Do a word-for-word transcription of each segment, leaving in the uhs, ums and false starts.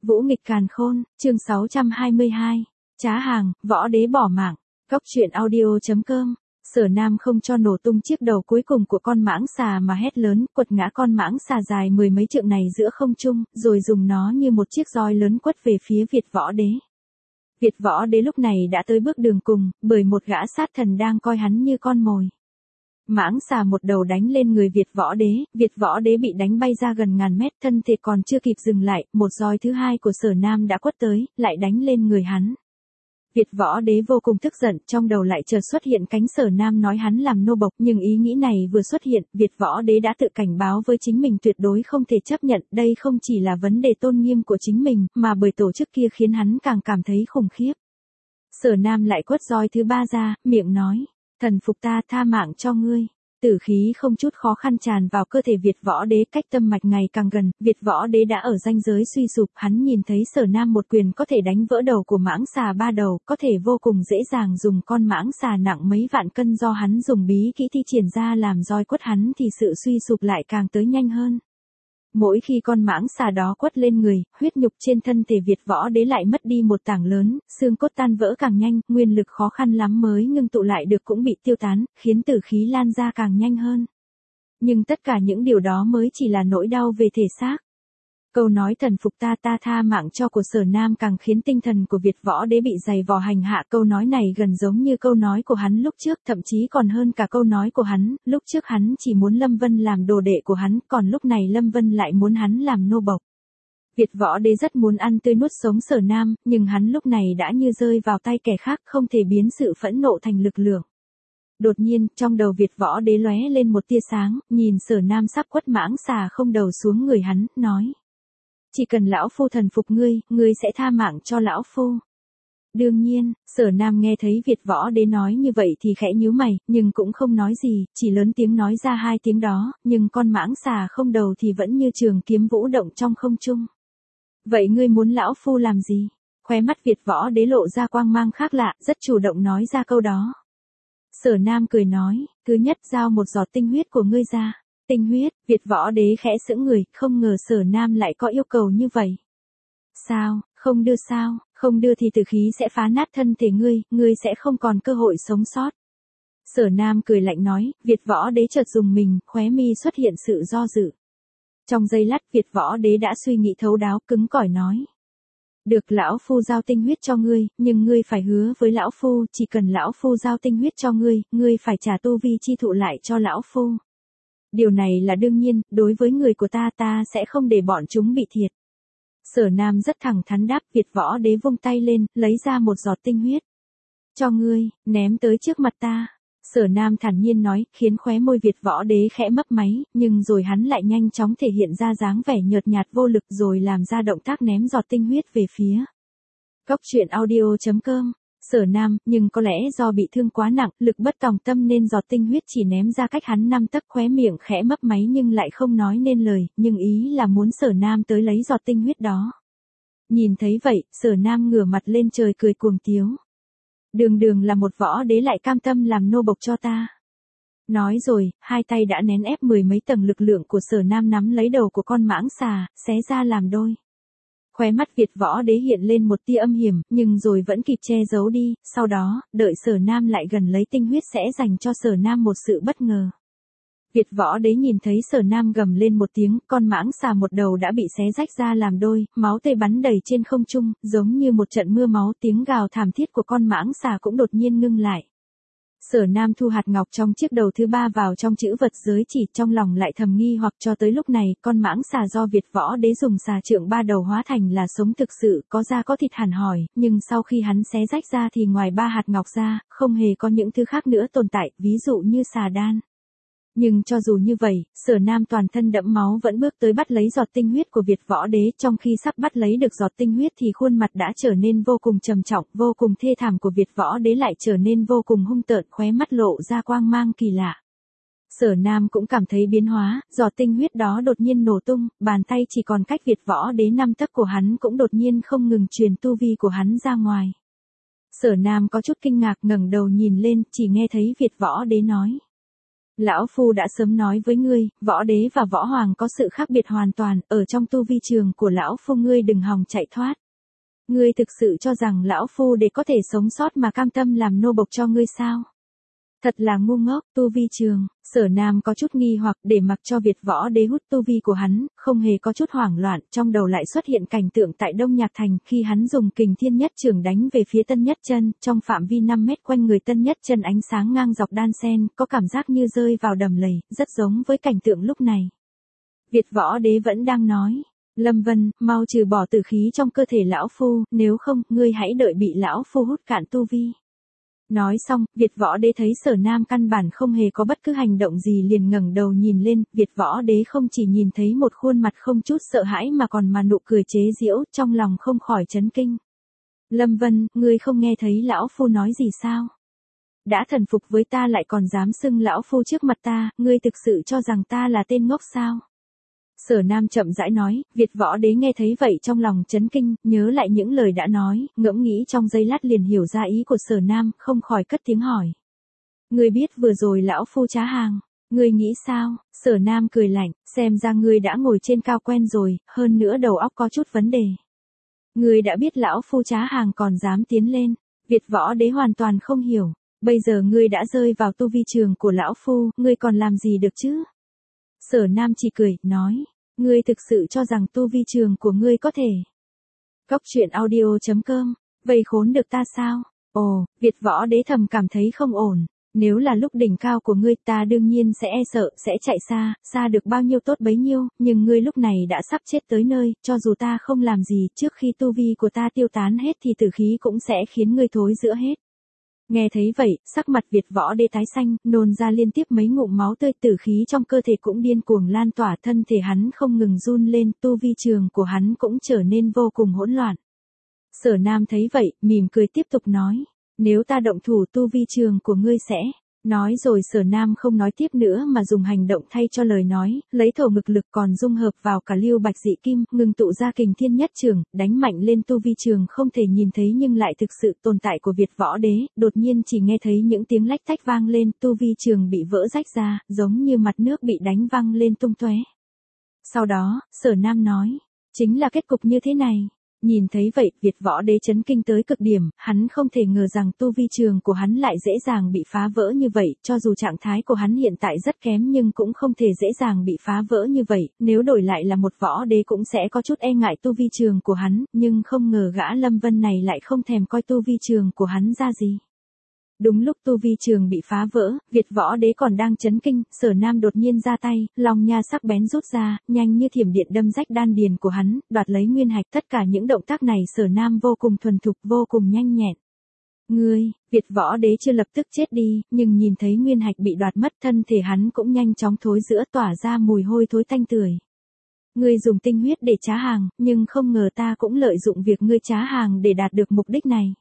Vũ nghịch càn khôn, chương sáu trăm hai mươi hai. Trá hàng, võ đế bỏ mạng. Góc truyện audio.com. Sở Nam không cho nổ tung chiếc đầu cuối cùng của con mãng xà mà hét lớn, quật ngã con mãng xà dài mười mấy trượng này giữa không trung, rồi dùng nó như một chiếc roi lớn quất về phía Việt Võ Đế. Việt Võ Đế lúc này đã tới bước đường cùng, bởi một gã sát thần đang coi hắn như con mồi. Mãng xà một đầu đánh lên người Việt Võ Đế, Việt Võ Đế bị đánh bay ra gần ngàn mét, thân thể còn chưa kịp dừng lại, một roi thứ hai của Sở Nam đã quất tới, lại đánh lên người hắn. Việt Võ Đế vô cùng tức giận, trong đầu lại chợt xuất hiện cánh Sở Nam nói hắn làm nô bộc, nhưng ý nghĩ này vừa xuất hiện, Việt Võ Đế đã tự cảnh báo với chính mình tuyệt đối không thể chấp nhận, đây không chỉ là vấn đề tôn nghiêm của chính mình, mà bởi tổ chức kia khiến hắn càng cảm thấy khủng khiếp. Sở Nam lại quất roi thứ ba ra, miệng nói, thần phục ta, tha mạng cho ngươi. Tử khí không chút khó khăn tràn vào cơ thể Việt Võ Đế, cách tâm mạch ngày càng gần, Việt Võ Đế đã ở ranh giới suy sụp, hắn nhìn thấy Sở Nam một quyền có thể đánh vỡ đầu của mãng xà ba đầu, có thể vô cùng dễ dàng dùng con mãng xà nặng mấy vạn cân do hắn dùng bí kỹ thi triển ra làm roi quất hắn thì sự suy sụp lại càng tới nhanh hơn. Mỗi khi con mãng xà đó quất lên người, huyết nhục trên thân thể Việt Võ Đế lại mất đi một tảng lớn, xương cốt tan vỡ càng nhanh, nguyên lực khó khăn lắm mới ngưng tụ lại được cũng bị tiêu tán, khiến tử khí lan ra càng nhanh hơn. Nhưng tất cả những điều đó mới chỉ là nỗi đau về thể xác. Câu nói thần phục ta, ta tha mạng cho của Sở Nam càng khiến tinh thần của Việt Võ Đế bị dày vò hành hạ. Câu nói này gần giống như câu nói của hắn lúc trước, thậm chí còn hơn cả câu nói của hắn, lúc trước hắn chỉ muốn Lâm Vân làm đồ đệ của hắn, còn lúc này Lâm Vân lại muốn hắn làm nô bộc. Việt Võ Đế rất muốn ăn tươi nuốt sống Sở Nam, nhưng hắn lúc này đã như rơi vào tay kẻ khác, không thể biến sự phẫn nộ thành lực lượng. Đột nhiên, trong đầu Việt Võ Đế lóe lên một tia sáng, nhìn Sở Nam sắp quất mãng xà không đầu xuống người hắn, nói. Chỉ cần lão phu thần phục ngươi, ngươi sẽ tha mạng cho lão phu. Đương nhiên, Sở Nam nghe thấy Việt Võ Đế nói như vậy thì khẽ nhíu mày, nhưng cũng không nói gì, chỉ lớn tiếng nói ra hai tiếng đó, nhưng con mãng xà không đầu thì vẫn như trường kiếm vũ động trong không trung. Vậy ngươi muốn lão phu làm gì? Khóe mắt Việt Võ Đế lộ ra quang mang khác lạ, rất chủ động nói ra câu đó. Sở Nam cười nói, thứ nhất giao một giọt tinh huyết của ngươi ra. Tinh huyết, Việt Võ Đế khẽ sững người, không ngờ Sở Nam lại có yêu cầu như vậy. Sao, không đưa sao, không đưa thì tử khí sẽ phá nát thân thể ngươi, ngươi sẽ không còn cơ hội sống sót. Sở Nam cười lạnh nói, Việt Võ Đế chợt dùng mình, khóe mi xuất hiện sự do dự. Trong giây lát Việt Võ Đế đã suy nghĩ thấu đáo, cứng cỏi nói. Được, lão phu giao tinh huyết cho ngươi, nhưng ngươi phải hứa với lão phu, chỉ cần lão phu giao tinh huyết cho ngươi, ngươi phải trả tu vi chi thụ lại cho lão phu. Điều này là đương nhiên, đối với người của ta ta sẽ không để bọn chúng bị thiệt. Sở Nam rất thẳng thắn đáp, Việt Võ Đế vung tay lên, lấy ra một giọt tinh huyết. Cho ngươi, ném tới trước mặt ta. Sở Nam thản nhiên nói, khiến khóe môi Việt Võ Đế khẽ mấp máy, nhưng rồi hắn lại nhanh chóng thể hiện ra dáng vẻ nhợt nhạt vô lực rồi làm ra động tác ném giọt tinh huyết về phía. Góc truyện audio.com. Sở Nam, nhưng có lẽ do bị thương quá nặng, lực bất tòng tâm nên giọt tinh huyết chỉ ném ra cách hắn năm tấc, khóe miệng khẽ mấp máy nhưng lại không nói nên lời, nhưng ý là muốn Sở Nam tới lấy giọt tinh huyết đó. Nhìn thấy vậy, Sở Nam ngửa mặt lên trời cười cuồng tiếu. Đường đường là một võ đế lại cam tâm làm nô bộc cho ta. Nói rồi, hai tay đã nén ép mười mấy tầng lực lượng của Sở Nam nắm lấy đầu của con mãng xà, xé ra làm đôi. Khóe mắt Việt Võ Đế hiện lên một tia âm hiểm, nhưng rồi vẫn kịp che giấu đi, sau đó, đợi Sở Nam lại gần lấy tinh huyết sẽ dành cho Sở Nam một sự bất ngờ. Việt Võ Đế nhìn thấy Sở Nam gầm lên một tiếng, con mãng xà một đầu đã bị xé rách ra làm đôi, máu tươi bắn đầy trên không trung, giống như một trận mưa máu, tiếng gào thảm thiết của con mãng xà cũng đột nhiên ngưng lại. Sở Nam thu hạt ngọc trong chiếc đầu thứ ba vào trong chữ vật giới chỉ, trong lòng lại thầm nghi hoặc cho tới lúc này, con mãng xà do Việt Võ Đế dùng xà trượng ba đầu hóa thành là sống thực sự, có da có thịt hẳn hỏi, nhưng sau khi hắn xé rách ra thì ngoài ba hạt ngọc ra, không hề có những thứ khác nữa tồn tại, ví dụ như xà đan. Nhưng cho dù như vậy, Sở Nam toàn thân đẫm máu vẫn bước tới bắt lấy giọt tinh huyết của Việt Võ Đế, trong khi sắp bắt lấy được giọt tinh huyết thì khuôn mặt đã trở nên vô cùng trầm trọng, vô cùng thê thảm của Việt Võ Đế lại trở nên vô cùng hung tợn, khóe mắt lộ ra quang mang kỳ lạ. Sở Nam cũng cảm thấy biến hóa, giọt tinh huyết đó đột nhiên nổ tung, bàn tay chỉ còn cách Việt Võ Đế năm tấc của hắn cũng đột nhiên không ngừng truyền tu vi của hắn ra ngoài. Sở Nam có chút kinh ngạc ngẩng đầu nhìn lên, chỉ nghe thấy Việt Võ Đế nói. Lão Phu đã sớm nói với ngươi, võ đế và võ hoàng có sự khác biệt hoàn toàn, ở trong tu vi trường của Lão Phu ngươi đừng hòng chạy thoát. Ngươi thực sự cho rằng Lão Phu để có thể sống sót mà cam tâm làm nô bộc cho ngươi sao? Thật là ngu ngốc, tu vi trường, Sở Nam có chút nghi hoặc để mặc cho Việt võ đế hút tu vi của hắn, không hề có chút hoảng loạn, trong đầu lại xuất hiện cảnh tượng tại Đông Nhạc Thành khi hắn dùng kình thiên nhất trường đánh về phía Tân Nhất Chân, trong phạm vi năm mét quanh người Tân Nhất Chân ánh sáng ngang dọc đan sen, có cảm giác như rơi vào đầm lầy, rất giống với cảnh tượng lúc này. Việt võ đế vẫn đang nói, Lâm Vân, mau trừ bỏ tử khí trong cơ thể Lão Phu, nếu không, ngươi hãy đợi bị Lão Phu hút cạn tu vi. Nói xong, Việt võ đế thấy Sở Nam căn bản không hề có bất cứ hành động gì liền ngẩng đầu nhìn lên, Việt võ đế không chỉ nhìn thấy một khuôn mặt không chút sợ hãi mà còn mà nụ cười chế giễu, trong lòng không khỏi chấn kinh. Lâm Vân, ngươi không nghe thấy Lão Phu nói gì sao? Đã thần phục với ta lại còn dám xưng Lão Phu trước mặt ta, ngươi thực sự cho rằng ta là tên ngốc sao? Sở Nam chậm rãi nói, Việt võ đế nghe thấy vậy trong lòng chấn kinh, nhớ lại những lời đã nói, ngẫm nghĩ trong giây lát liền hiểu ra ý của Sở Nam, không khỏi cất tiếng hỏi. Ngươi biết vừa rồi Lão Phu trá hàng, ngươi nghĩ sao? Sở Nam cười lạnh, xem ra ngươi đã ngồi trên cao quen rồi, hơn nữa đầu óc có chút vấn đề. Ngươi đã biết Lão Phu trá hàng còn dám tiến lên, Việt võ đế hoàn toàn không hiểu, bây giờ ngươi đã rơi vào tu vi trường của Lão Phu, ngươi còn làm gì được chứ? Sở Nam chỉ cười, nói, ngươi thực sự cho rằng tu vi trường của ngươi có thể. Cốc truyện audio chấm com, vây khốn được ta sao? Ồ, Việt võ đế thầm cảm thấy không ổn, nếu là lúc đỉnh cao của ngươi ta đương nhiên sẽ e sợ, sẽ chạy xa, xa được bao nhiêu tốt bấy nhiêu, nhưng ngươi lúc này đã sắp chết tới nơi, cho dù ta không làm gì, trước khi tu vi của ta tiêu tán hết thì tử khí cũng sẽ khiến ngươi thối rữa hết. Nghe thấy vậy, sắc mặt Việt võ đế tái xanh, nôn ra liên tiếp mấy ngụm máu tươi, tử khí trong cơ thể cũng điên cuồng lan tỏa, thân thể hắn không ngừng run lên, tu vi trường của hắn cũng trở nên vô cùng hỗn loạn. Sở Nam thấy vậy, mỉm cười tiếp tục nói, nếu ta động thủ tu vi trường của ngươi sẽ. Nói rồi Sở Nam không nói tiếp nữa mà dùng hành động thay cho lời nói, lấy thổ ngực lực còn dung hợp vào cả lưu bạch dị kim, ngừng tụ ra kình thiên nhất trường, đánh mạnh lên tu vi trường không thể nhìn thấy nhưng lại thực sự tồn tại của Việt võ đế, đột nhiên chỉ nghe thấy những tiếng lách tách vang lên, tu vi trường bị vỡ rách ra, giống như mặt nước bị đánh văng lên tung tóe. Sau đó, Sở Nam nói, chính là kết cục như thế này. Nhìn thấy vậy, Việt võ đế chấn kinh tới cực điểm, hắn không thể ngờ rằng tu vi trường của hắn lại dễ dàng bị phá vỡ như vậy, cho dù trạng thái của hắn hiện tại rất kém nhưng cũng không thể dễ dàng bị phá vỡ như vậy, nếu đổi lại là một võ đế cũng sẽ có chút e ngại tu vi trường của hắn, nhưng không ngờ gã Lâm Vân này lại không thèm coi tu vi trường của hắn ra gì. Đúng lúc tu vi trường bị phá vỡ, Việt võ đế còn đang chấn kinh, Sở Nam đột nhiên ra tay, long nha sắc bén rút ra, nhanh như thiểm điện đâm rách đan điền của hắn, đoạt lấy nguyên hạch, tất cả những động tác này Sở Nam vô cùng thuần thục, vô cùng nhanh nhẹn. Ngươi, Việt võ đế chưa lập tức chết đi, nhưng nhìn thấy nguyên hạch bị đoạt mất, thân thể hắn cũng nhanh chóng thối rữa tỏa ra mùi hôi thối tanh tưởi. Ngươi dùng tinh huyết để trá hàng, nhưng không ngờ ta cũng lợi dụng việc ngươi trá hàng để đạt được mục đích này.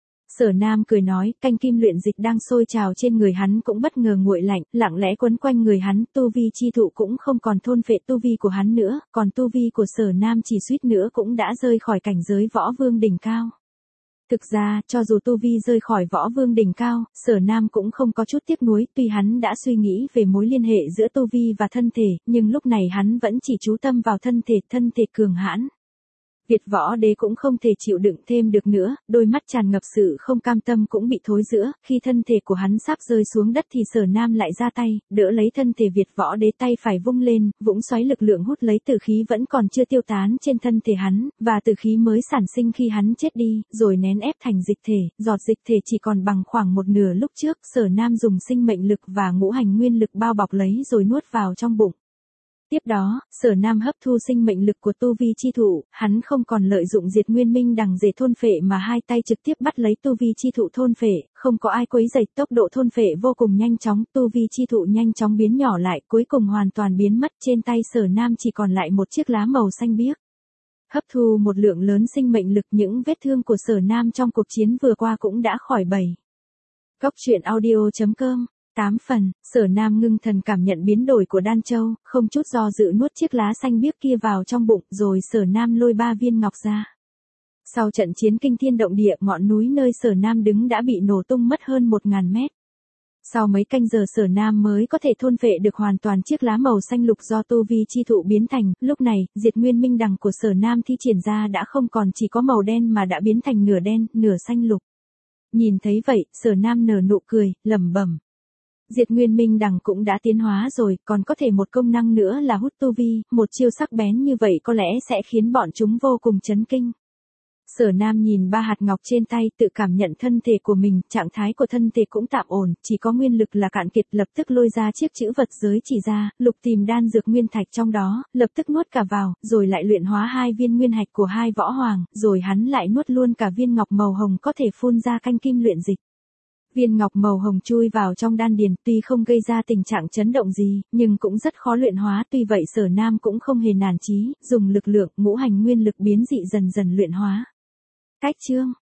Sở Nam cười nói, canh kim luyện dịch đang sôi trào trên người hắn cũng bất ngờ nguội lạnh, lặng lẽ quấn quanh người hắn, tu vi chi thụ cũng không còn thôn phệ tu vi của hắn nữa, còn tu vi của Sở Nam chỉ suýt nữa cũng đã rơi khỏi cảnh giới võ vương đỉnh cao. Thực ra, cho dù tu vi rơi khỏi võ vương đỉnh cao, Sở Nam cũng không có chút tiếc nuối, tuy hắn đã suy nghĩ về mối liên hệ giữa tu vi và thân thể, nhưng lúc này hắn vẫn chỉ chú tâm vào thân thể, thân thể cường hãn. Việt võ đế cũng không thể chịu đựng thêm được nữa, đôi mắt tràn ngập sự không cam tâm cũng bị thối rữa, khi thân thể của hắn sắp rơi xuống đất thì Sở Nam lại ra tay, đỡ lấy thân thể Việt võ đế, tay phải vung lên, vũng xoáy lực lượng hút lấy tử khí vẫn còn chưa tiêu tán trên thân thể hắn, và tử khí mới sản sinh khi hắn chết đi, rồi nén ép thành dịch thể, giọt dịch thể chỉ còn bằng khoảng một nửa lúc trước, Sở Nam dùng sinh mệnh lực và ngũ hành nguyên lực bao bọc lấy rồi nuốt vào trong bụng. Tiếp đó, Sở Nam hấp thu sinh mệnh lực của tu vi chi thụ, hắn không còn lợi dụng diệt nguyên minh đằng rể thôn phệ mà hai tay trực tiếp bắt lấy tu vi chi thụ thôn phệ, không có ai quấy rầy, tốc độ thôn phệ vô cùng nhanh chóng, tu vi chi thụ nhanh chóng biến nhỏ lại, cuối cùng hoàn toàn biến mất, trên tay Sở Nam chỉ còn lại một chiếc lá màu xanh biếc. Hấp thu một lượng lớn sinh mệnh lực, những vết thương của Sở Nam trong cuộc chiến vừa qua cũng đã khỏi bầy. Cốc truyện audio chấm com tám phần, Sở Nam ngưng thần cảm nhận biến đổi của Đan Châu, không chút do dự nuốt chiếc lá xanh biếc kia vào trong bụng, rồi Sở Nam lôi ba viên ngọc ra. Sau trận chiến kinh thiên động địa, ngọn núi nơi Sở Nam đứng đã bị nổ tung mất hơn một ngàn mét. Sau mấy canh giờ Sở Nam mới có thể thôn phệ được hoàn toàn chiếc lá màu xanh lục do tu vi chi thụ biến thành, lúc này, diệt nguyên minh đằng của Sở Nam thi triển ra đã không còn chỉ có màu đen mà đã biến thành nửa đen, nửa xanh lục. Nhìn thấy vậy, Sở Nam nở nụ cười, lẩm bẩm. Diệt nguyên minh đằng cũng đã tiến hóa rồi, còn có thể một công năng nữa là hút tu vi, một chiêu sắc bén như vậy có lẽ sẽ khiến bọn chúng vô cùng chấn kinh. Sở Nam nhìn ba hạt ngọc trên tay, tự cảm nhận thân thể của mình, trạng thái của thân thể cũng tạm ổn, chỉ có nguyên lực là cạn kiệt, lập tức lôi ra chiếc chữ vật giới chỉ ra, lục tìm đan dược nguyên thạch trong đó, lập tức nuốt cả vào, rồi lại luyện hóa hai viên nguyên hạch của hai võ hoàng, rồi hắn lại nuốt luôn cả viên ngọc màu hồng có thể phun ra canh kim luyện dịch. Viên ngọc màu hồng chui vào trong đan điền, tuy không gây ra tình trạng chấn động gì, nhưng cũng rất khó luyện hóa, tuy vậy Sở Nam cũng không hề nản chí, dùng lực lượng ngũ hành nguyên lực biến dị dần dần luyện hóa. Cách chương